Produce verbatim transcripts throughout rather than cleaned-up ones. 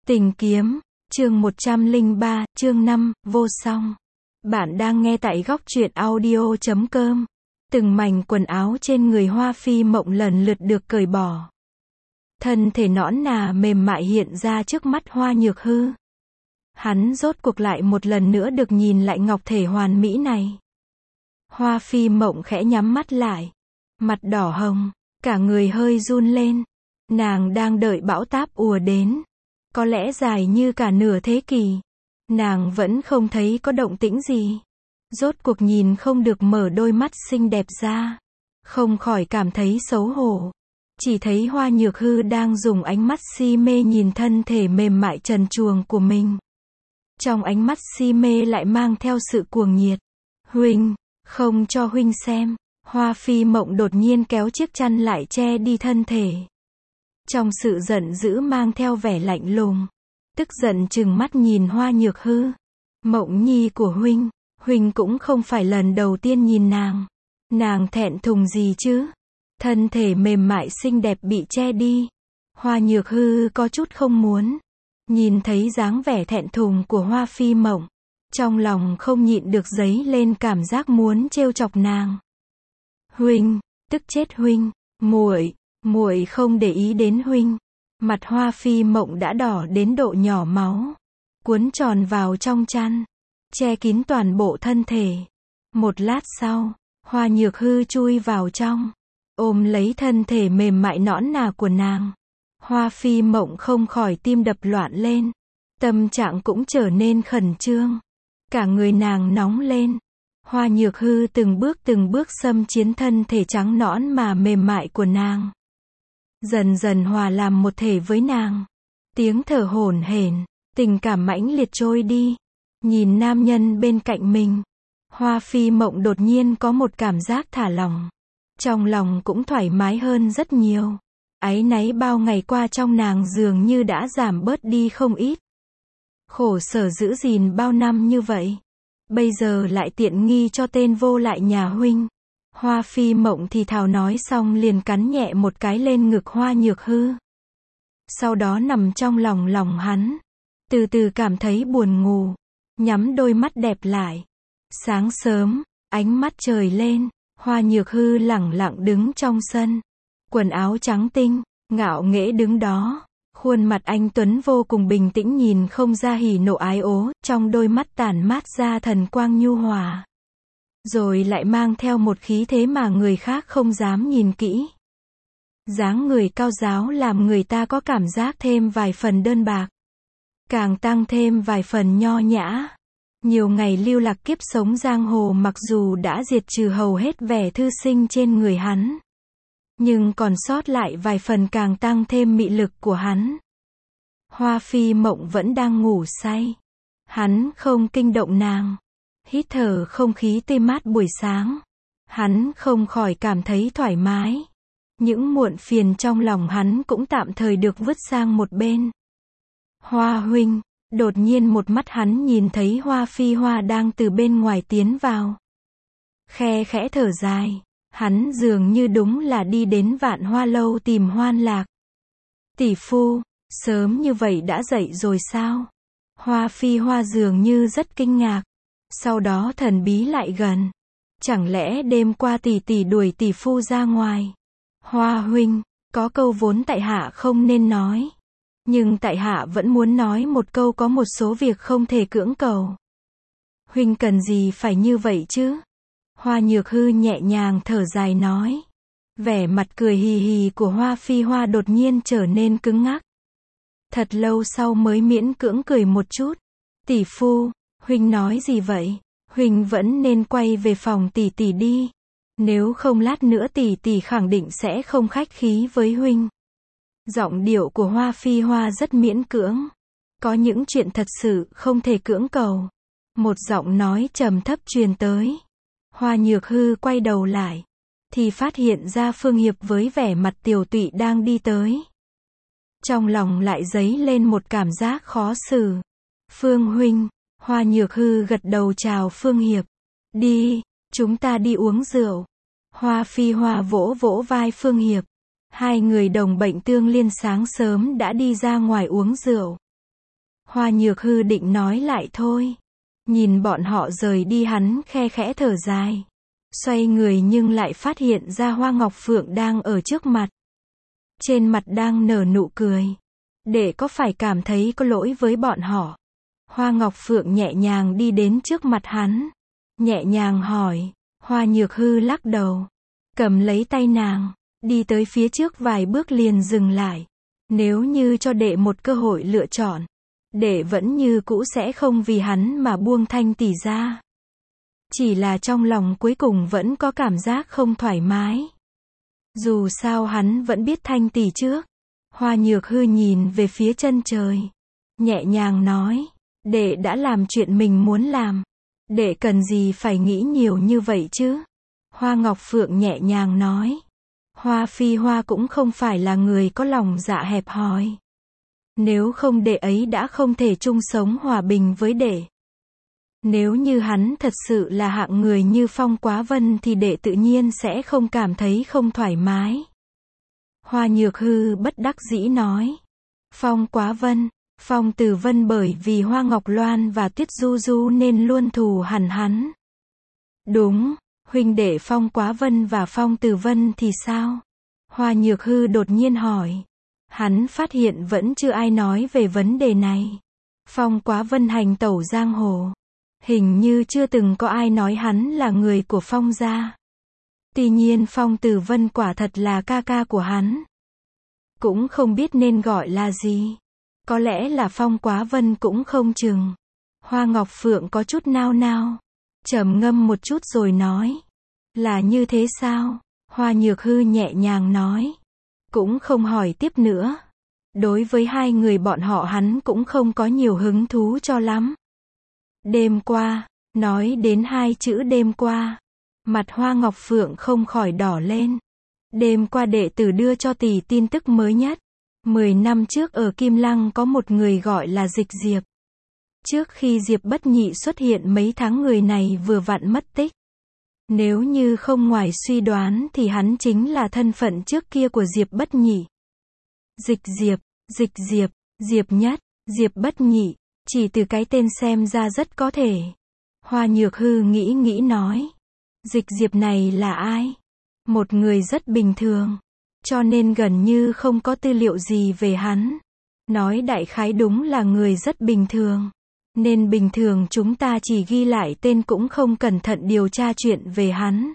Tình kiếm, chương một trăm lẻ ba, chương năm, vô song. Bạn đang nghe tại góc truyện audio chấm com. Từng mảnh quần áo trên người Hoa Phi Mộng lần lượt được cởi bỏ. Thân thể nõn nà mềm mại hiện ra trước mắt Hoa Nhược Hư. Hắn rốt cuộc lại một lần nữa được nhìn lại ngọc thể hoàn mỹ này. Hoa Phi Mộng khẽ nhắm mắt lại. Mặt đỏ hồng, cả người hơi run lên. Nàng đang đợi bão táp ùa đến. Có lẽ dài như cả nửa thế kỷ. Nàng vẫn không thấy có động tĩnh gì. Rốt cuộc nhìn không được mở đôi mắt xinh đẹp ra. Không khỏi cảm thấy xấu hổ. Chỉ thấy Hoa Nhược Hư đang dùng ánh mắt si mê nhìn thân thể mềm mại trần truồng của mình. Trong ánh mắt si mê lại mang theo sự cuồng nhiệt. Huynh, không cho huynh xem. Hoa Phi Mộng đột nhiên kéo chiếc chăn lại che đi thân thể. Trong sự giận dữ mang theo vẻ lạnh lùng. Tức giận trừng mắt nhìn Hoa Nhược Hư. Mộng nhi của huynh, huynh cũng không phải lần đầu tiên nhìn nàng. Nàng thẹn thùng gì chứ? Thân thể mềm mại xinh đẹp bị che đi. Hoa Nhược Hư có chút không muốn. Nhìn thấy dáng vẻ thẹn thùng của Hoa Phi Mộng. Trong lòng không nhịn được dấy lên cảm giác muốn trêu chọc nàng. Huynh, tức chết huynh, muội, muội không để ý đến huynh. Mặt Hoa Phi Mộng đã đỏ đến độ nhỏ máu. Cuốn tròn vào trong chăn. Che kín toàn bộ thân thể. Một lát sau, Hoa Nhược Hư chui vào trong. Ôm lấy thân thể mềm mại nõn nà của nàng. Hoa Phi Mộng không khỏi tim đập loạn lên. Tâm trạng cũng trở nên khẩn trương. Cả người nàng nóng lên. Hoa Nhược Hư từng bước từng bước xâm chiếm thân thể trắng nõn mà mềm mại của nàng. Dần dần hòa làm một thể với nàng. Tiếng thở hổn hển, tình cảm mãnh liệt trôi đi. Nhìn nam nhân bên cạnh mình. Hoa Phi Mộng đột nhiên có một cảm giác thả lỏng. Trong lòng cũng thoải mái hơn rất nhiều. Áy náy bao ngày qua trong nàng dường như đã giảm bớt đi không ít. Khổ sở giữ gìn bao năm như vậy. Bây giờ lại tiện nghi cho tên vô lại nhà huynh. Hoa Phi Mộng thì thào nói xong liền cắn nhẹ một cái lên ngực Hoa Nhược Hư. Sau đó nằm trong lòng lòng hắn. Từ từ cảm thấy buồn ngủ. Nhắm đôi mắt đẹp lại. Sáng sớm, ánh mắt trời lên. Hoa Nhược Hư lẳng lặng đứng trong sân. Quần áo trắng tinh, ngạo nghễ đứng đó. Khuôn mặt anh tuấn vô cùng bình tĩnh nhìn không ra hỉ nộ ái ố. Trong đôi mắt tản mát ra thần quang nhu hòa. Rồi lại mang theo một khí thế mà người khác không dám nhìn kỹ. Dáng người cao ráo làm người ta có cảm giác thêm vài phần đơn bạc. Càng tăng thêm vài phần nho nhã. Nhiều ngày lưu lạc kiếp sống giang hồ mặc dù đã diệt trừ hầu hết vẻ thư sinh trên người hắn. Nhưng còn sót lại vài phần càng tăng thêm mị lực của hắn. Hoa Phi Mộng vẫn đang ngủ say. Hắn không kinh động nàng. Hít thở không khí tươi mát buổi sáng. Hắn không khỏi cảm thấy thoải mái. Những muộn phiền trong lòng hắn cũng tạm thời được vứt sang một bên. Hoa huynh, đột nhiên một mắt hắn nhìn thấy Hoa Phi Hoa đang từ bên ngoài tiến vào. Khe khẽ thở dài. Hắn dường như đúng là đi đến Vạn Hoa lâu tìm Hoan Lạc. Tỷ phu, sớm như vậy đã dậy rồi sao? Hoa Phi Hoa dường như rất kinh ngạc. Sau đó thần bí lại gần. Chẳng lẽ đêm qua tỷ tỷ đuổi tỷ phu ra ngoài? Hoa huynh, có câu vốn tại hạ không nên nói. Nhưng tại hạ vẫn muốn nói một câu, có một số việc không thể cưỡng cầu. Huynh cần gì phải như vậy chứ? Hoa Nhược Hư nhẹ nhàng thở dài nói. Vẻ mặt cười hì hì của Hoa Phi Hoa đột nhiên trở nên cứng ngắc. Thật lâu sau mới miễn cưỡng cười một chút. Tỷ phu, huynh nói gì vậy? Huynh vẫn nên quay về phòng tỷ tỷ đi. Nếu không lát nữa tỷ tỷ khẳng định sẽ không khách khí với huynh. Giọng điệu của Hoa Phi Hoa rất miễn cưỡng. Có những chuyện thật sự không thể cưỡng cầu. Một giọng nói trầm thấp truyền tới. Hoa Nhược Hư quay đầu lại. Thì phát hiện ra Phương Hiệp với vẻ mặt tiều tụy đang đi tới. Trong lòng lại dấy lên một cảm giác khó xử. Phương huynh. Hoa Nhược Hư gật đầu chào Phương Hiệp. Đi, chúng ta đi uống rượu. Hoa Phi Hoa vỗ vỗ vai Phương Hiệp. Hai người đồng bệnh tương liên sáng sớm đã đi ra ngoài uống rượu. Hoa Nhược Hư định nói lại thôi. Nhìn bọn họ rời đi hắn khe khẽ thở dài. Xoay người nhưng lại phát hiện ra Hoa Ngọc Phượng đang ở trước mặt. Trên mặt đang nở nụ cười. Đệ có phải cảm thấy có lỗi với bọn họ? Hoa Ngọc Phượng nhẹ nhàng đi đến trước mặt hắn. Nhẹ nhàng hỏi. Hoa Nhược Hư lắc đầu. Cầm lấy tay nàng. Đi tới phía trước vài bước liền dừng lại. Nếu như cho đệ một cơ hội lựa chọn, đệ vẫn như cũ sẽ không vì hắn mà buông Thanh tỷ ra. Chỉ là trong lòng cuối cùng vẫn có cảm giác không thoải mái. Dù sao hắn vẫn biết Thanh tỷ trước. Hoa Nhược Hư nhìn về phía chân trời. Nhẹ nhàng nói. Đệ đã làm chuyện mình muốn làm. Đệ cần gì phải nghĩ nhiều như vậy chứ? Hoa Ngọc Phượng nhẹ nhàng nói. Hoa Phi Hoa cũng không phải là người có lòng dạ hẹp hòi. Nếu không đệ ấy đã không thể chung sống hòa bình với đệ. Nếu như hắn thật sự là hạng người như Phong Quá Vân thì đệ tự nhiên sẽ không cảm thấy không thoải mái. Hoa Nhược Hư bất đắc dĩ nói. Phong Quá Vân, Phong Tử Vân bởi vì Hoa Ngọc Loan và Tuyết Du Du nên luôn thù hằn hắn. Đúng, huynh đệ Phong Quá Vân và Phong Tử Vân thì sao? Hoa Nhược Hư đột nhiên hỏi. Hắn phát hiện vẫn chưa ai nói về vấn đề này. Phong Quá Vân hành tẩu giang hồ. Hình như chưa từng có ai nói hắn là người của Phong gia. Tuy nhiên Phong Tử Vân quả thật là ca ca của hắn. Cũng không biết nên gọi là gì. Có lẽ là Phong Quá Vân cũng không chừng. Hoa Ngọc Phượng có chút nao nao. Trầm ngâm một chút rồi nói. Là như thế sao? Hoa Nhược Hư nhẹ nhàng nói. Cũng không hỏi tiếp nữa. Đối với hai người bọn họ hắn cũng không có nhiều hứng thú cho lắm. Đêm qua, nói đến hai chữ đêm qua. Mặt Hoa Ngọc Phượng không khỏi đỏ lên. Đêm qua đệ tử đưa cho tỷ tin tức mới nhất. Mười năm trước ở Kim Lăng có một người gọi là Dịch Diệp. Trước khi Diệp Bất Nhị xuất hiện mấy tháng người này vừa vặn mất tích. Nếu như không ngoài suy đoán thì hắn chính là thân phận trước kia của Diệp Bất Nhị. Dịch Diệp, Dịch Diệp, Diệp Nhất, Diệp Bất Nhị, chỉ từ cái tên xem ra rất có thể. Hoa Nhược Hư nghĩ nghĩ nói. Dịch Diệp này là ai? Một người rất bình thường. Cho nên gần như không có tư liệu gì về hắn. Nói đại khái đúng là người rất bình thường. Nên bình thường chúng ta chỉ ghi lại tên cũng không cẩn thận điều tra chuyện về hắn.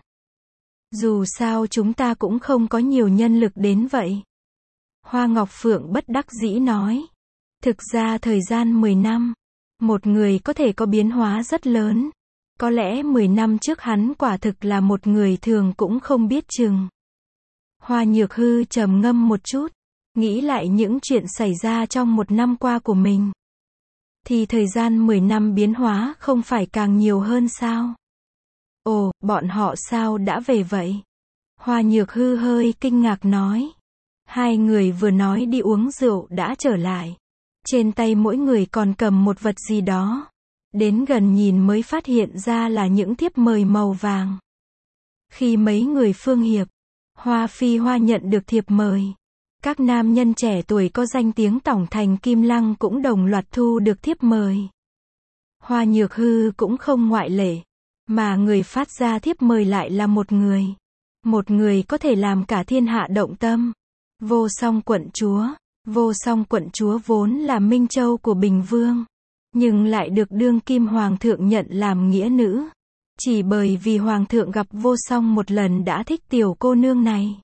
Dù sao chúng ta cũng không có nhiều nhân lực đến vậy. Hoa Ngọc Phượng bất đắc dĩ nói. Thực ra thời gian mười năm, một người có thể có biến hóa rất lớn. Có lẽ mười năm trước hắn quả thực là một người thường cũng không biết chừng. Hoa Nhược Hư trầm ngâm một chút, nghĩ lại những chuyện xảy ra trong một năm qua của mình. Thì thời gian mười năm biến hóa không phải càng nhiều hơn sao? Ồ, bọn họ sao đã về vậy? Hoa Nhược Hư hơi kinh ngạc nói. Hai người vừa nói đi uống rượu đã trở lại. Trên tay mỗi người còn cầm một vật gì đó. Đến gần nhìn mới phát hiện ra là những thiếp mời màu vàng. Khi mấy người Phương Hiệp, Hoa Phi Hoa nhận được thiệp mời. Các nam nhân trẻ tuổi có danh tiếng tổng thành Kim Lăng cũng đồng loạt thu được thiếp mời. Hoa Nhược Hư cũng không ngoại lệ. Mà người phát ra thiếp mời lại là một người. Một người có thể làm cả thiên hạ động tâm. Vô Song quận chúa. Vô Song quận chúa vốn là Minh Châu của Bình Vương. Nhưng lại được đương kim hoàng thượng nhận làm nghĩa nữ. Chỉ bởi vì hoàng thượng gặp Vô Song một lần đã thích tiểu cô nương này.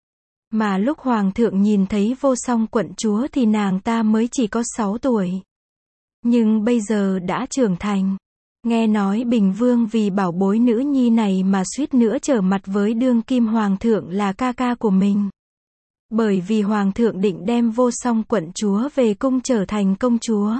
Mà lúc hoàng thượng nhìn thấy Vô Song quận chúa thì nàng ta mới chỉ có sáu tuổi. Nhưng bây giờ đã trưởng thành. Nghe nói Bình Vương vì bảo bối nữ nhi này mà suýt nữa trở mặt với đương kim hoàng thượng là ca ca của mình. Bởi vì hoàng thượng định đem Vô Song quận chúa về cung trở thành công chúa.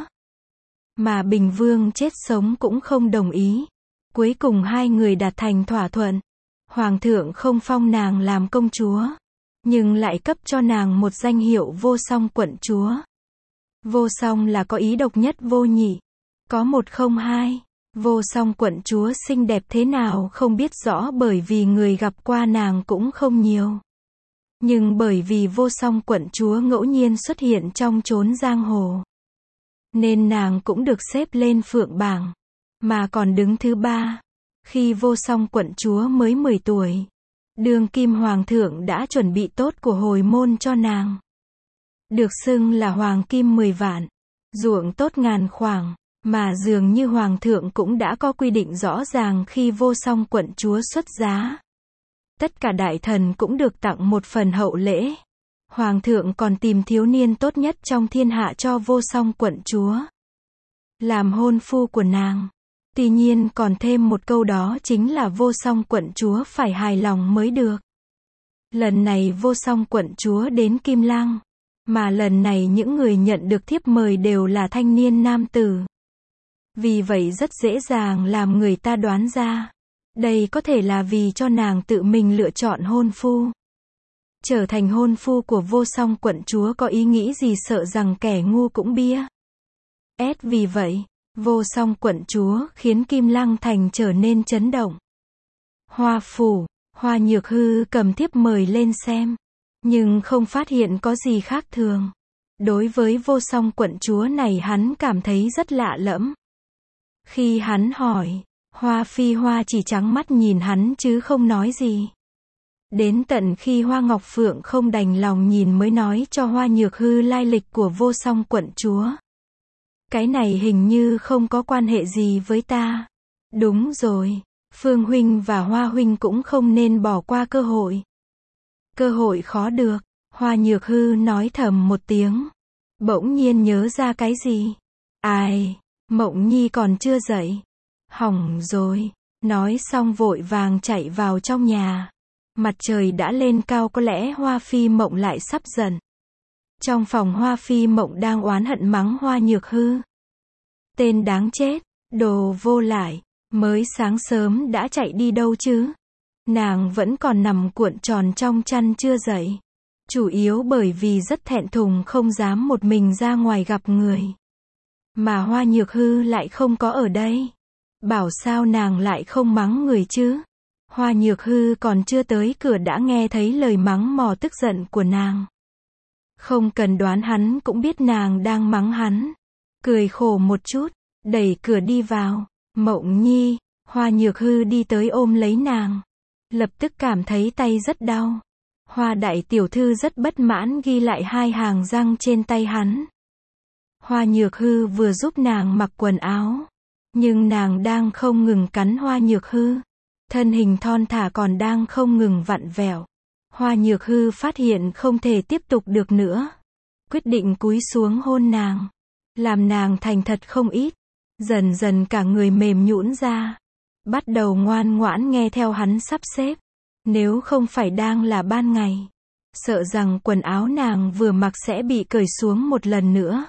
Mà Bình Vương chết sống cũng không đồng ý. Cuối cùng hai người đạt thành thỏa thuận. Hoàng thượng không phong nàng làm công chúa. Nhưng lại cấp cho nàng một danh hiệu Vô Song quận chúa. Vô Song là có ý độc nhất vô nhị. Có một không hai. Vô Song quận chúa xinh đẹp thế nào không biết rõ bởi vì người gặp qua nàng cũng không nhiều. Nhưng bởi vì Vô Song quận chúa ngẫu nhiên xuất hiện trong chốn giang hồ. nên nàng cũng được xếp lên phượng bảng, mà còn đứng thứ ba. Khi vô song quận chúa mới mười tuổi, đương kim hoàng thượng đã chuẩn bị tốt của hồi môn cho nàng. Được xưng là hoàng kim mười vạn, ruộng tốt ngàn khoảnh, mà dường như hoàng thượng cũng đã có quy định rõ ràng khi vô song quận chúa xuất giá. Tất cả đại thần cũng được tặng một phần hậu lễ. Hoàng thượng còn tìm thiếu niên tốt nhất trong thiên hạ cho vô song quận chúa làm hôn phu của nàng. Tuy nhiên còn thêm một câu, đó chính là vô song quận chúa phải hài lòng mới được. Lần này vô song quận chúa đến Kim Lăng, mà lần này những người nhận được thiếp mời đều là thanh niên nam tử. Vì vậy rất dễ dàng làm người ta đoán ra, đây có thể là vì cho nàng tự mình lựa chọn hôn phu. Trở thành hôn phu của vô song quận chúa có ý nghĩ gì sợ rằng kẻ ngu cũng bia. S vì vậy, vô song quận chúa khiến Kim Lăng thành trở nên chấn động. Hoa phủ, Hoa Nhược Hư cầm thiếp mời lên xem, nhưng không phát hiện có gì khác thường. Đối với vô song quận chúa này hắn cảm thấy rất lạ lẫm. Khi hắn hỏi, Hoa Phi Hoa chỉ trắng mắt nhìn hắn chứ không nói gì. Đến tận khi Hoa Ngọc Phượng không đành lòng nhìn mới nói cho Hoa Nhược Hư lai lịch của vô song quận chúa. Cái này hình như không có quan hệ gì với ta. Đúng rồi, Phương huynh và Hoa huynh cũng không nên bỏ qua cơ hội. Cơ hội khó được, Hoa Nhược Hư nói thầm một tiếng. Bỗng nhiên nhớ ra cái gì. Ai, Mộng Nhi còn chưa dậy. Hỏng rồi, nói xong vội vàng chạy vào trong nhà. Mặt trời đã lên cao, có lẽ Hoa Phi Mộng lại sắp dần. Trong phòng Hoa Phi Mộng đang oán hận mắng Hoa Nhược Hư. Tên đáng chết, đồ vô lại, mới sáng sớm đã chạy đi đâu chứ? Nàng vẫn còn nằm cuộn tròn trong chăn chưa dậy. Chủ yếu bởi vì rất thẹn thùng không dám một mình ra ngoài gặp người. Mà Hoa Nhược Hư lại không có ở đây. Bảo sao nàng lại không mắng người chứ? Hoa Nhược Hư còn chưa tới cửa đã nghe thấy lời mắng mò tức giận của nàng. Không cần đoán hắn cũng biết nàng đang mắng hắn. Cười khổ một chút, đẩy cửa đi vào. Mộng Nhi, Hoa Nhược Hư đi tới ôm lấy nàng. Lập tức cảm thấy tay rất đau. Hoa đại tiểu thư rất bất mãn ghi lại hai hàng răng trên tay hắn. Hoa Nhược Hư vừa giúp nàng mặc quần áo, nhưng nàng đang không ngừng cắn Hoa Nhược Hư. Thân hình thon thả còn đang không ngừng vặn vẹo. Hoa Nhược Hư phát hiện không thể tiếp tục được nữa. Quyết định cúi xuống hôn nàng. Làm nàng thành thật không ít. Dần dần cả người mềm nhũn ra. Bắt đầu ngoan ngoãn nghe theo hắn sắp xếp. Nếu không phải đang là ban ngày, sợ rằng quần áo nàng vừa mặc sẽ bị cởi xuống một lần nữa.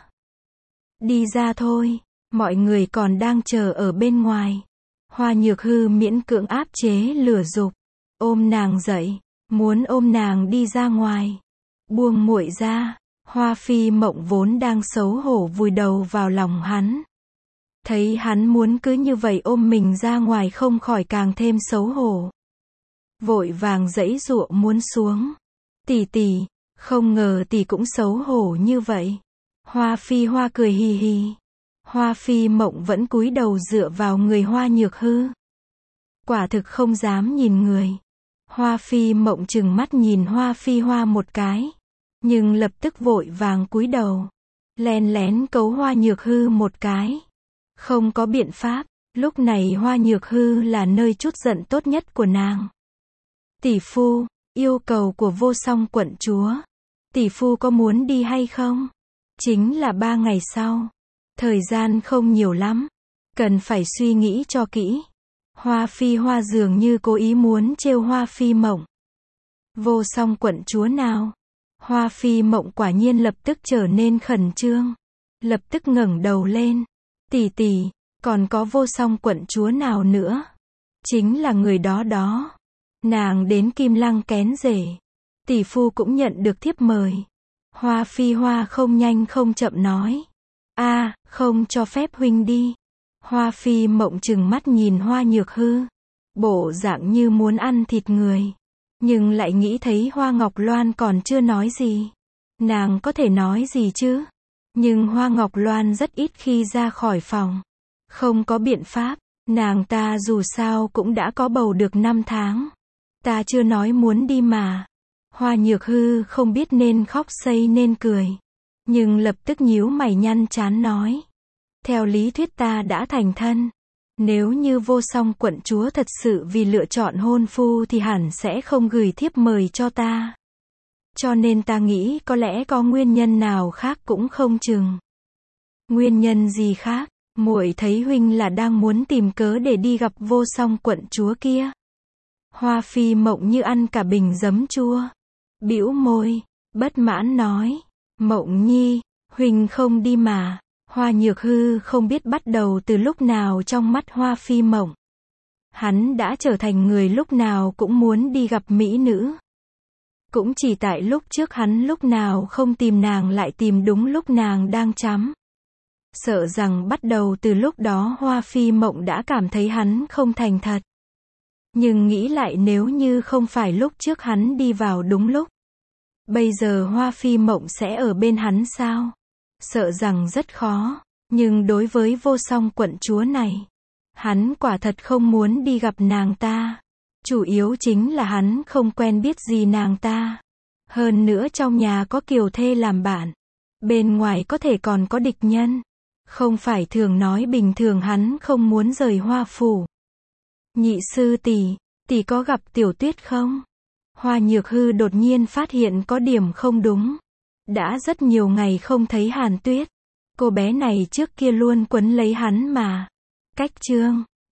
Đi ra thôi, mọi người còn đang chờ ở bên ngoài. Hoa Nhược Hư miễn cưỡng áp chế lửa dục, ôm nàng dậy, muốn ôm nàng đi ra ngoài. Buông muội ra, Hoa Phi Mộng vốn đang xấu hổ vùi đầu vào lòng hắn. Thấy hắn muốn cứ như vậy ôm mình ra ngoài không khỏi càng thêm xấu hổ. Vội vàng giãy giụa muốn xuống. Tỷ tỷ, không ngờ tỷ cũng xấu hổ như vậy. Hoa Phi Hoa cười hì hì. Hoa Phi Mộng vẫn cúi đầu dựa vào người Hoa Nhược Hư. Quả thực không dám nhìn người. Hoa Phi Mộng trừng mắt nhìn Hoa Phi Hoa một cái, nhưng lập tức vội vàng cúi đầu, len lén cấu Hoa Nhược Hư một cái. Không có biện pháp, lúc này Hoa Nhược Hư là nơi trút giận tốt nhất của nàng. Tỷ phu, yêu cầu của vô song quận chúa. Tỷ phu có muốn đi hay không? Chính là ba ngày sau. Thời gian không nhiều lắm. Cần phải suy nghĩ cho kỹ. Hoa Phi Hoa dường như cố ý muốn trêu Hoa Phi Mộng. Vô song quận chúa nào? Hoa Phi Mộng quả nhiên lập tức trở nên khẩn trương. Lập tức ngẩng đầu lên. Tỷ tỷ, còn có vô song quận chúa nào nữa? Chính là người đó đó. Nàng đến Kim Lăng kén rể. Tỷ phu cũng nhận được thiếp mời. Hoa Phi Hoa không nhanh không chậm nói. A, à, không cho phép huynh đi. Hoa Phi Mộng trừng mắt nhìn Hoa Nhược Hư. Bộ dạng như muốn ăn thịt người. Nhưng lại nghĩ thấy Hoa Ngọc Loan còn chưa nói gì. Nàng có thể nói gì chứ? Nhưng Hoa Ngọc Loan rất ít khi ra khỏi phòng. Không có biện pháp, nàng ta dù sao cũng đã có bầu được năm tháng. Ta chưa nói muốn đi mà. Hoa Nhược Hư không biết nên khóc xây nên cười. Nhưng lập tức nhíu mày nhăn trán nói. Theo lý thuyết ta đã thành thân. Nếu như Vô Song quận chúa thật sự vì lựa chọn hôn phu thì hẳn sẽ không gửi thiếp mời cho ta. Cho nên ta nghĩ có lẽ có nguyên nhân nào khác cũng không chừng. Nguyên nhân gì khác? Muội thấy huynh là đang muốn tìm cớ để đi gặp Vô Song quận chúa kia. Hoa Phi Mộng như ăn cả bình giấm chua. Bĩu môi, bất mãn nói. Mộng nhi, huynh không đi mà. Hoa Nhược Hư không biết bắt đầu từ lúc nào trong mắt Hoa Phi Mộng. Hắn đã trở thành người lúc nào cũng muốn đi gặp mỹ nữ. Cũng chỉ tại lúc trước hắn lúc nào không tìm nàng lại tìm đúng lúc nàng đang chắm. Sợ rằng bắt đầu từ lúc đó Hoa Phi Mộng đã cảm thấy hắn không thành thật. Nhưng nghĩ lại nếu như không phải lúc trước hắn đi vào đúng lúc. Bây giờ Hoa Phi Mộng sẽ ở bên hắn sao? Sợ rằng rất khó. Nhưng đối với Vô Song quận chúa này, hắn quả thật không muốn đi gặp nàng ta. Chủ yếu chính là hắn không quen biết gì nàng ta. Hơn nữa trong nhà có kiều thê làm bạn. Bên ngoài có thể còn có địch nhân. Không phải thường nói bình thường hắn không muốn rời Hoa phủ. Nhị sư tỷ, tỷ có gặp Tiểu Tuyết không? Hoa Nhược Hư đột nhiên phát hiện có điểm không đúng. Đã rất nhiều ngày không thấy Hàn Tuyết. Cô bé này trước kia luôn quấn lấy hắn mà. Cách chương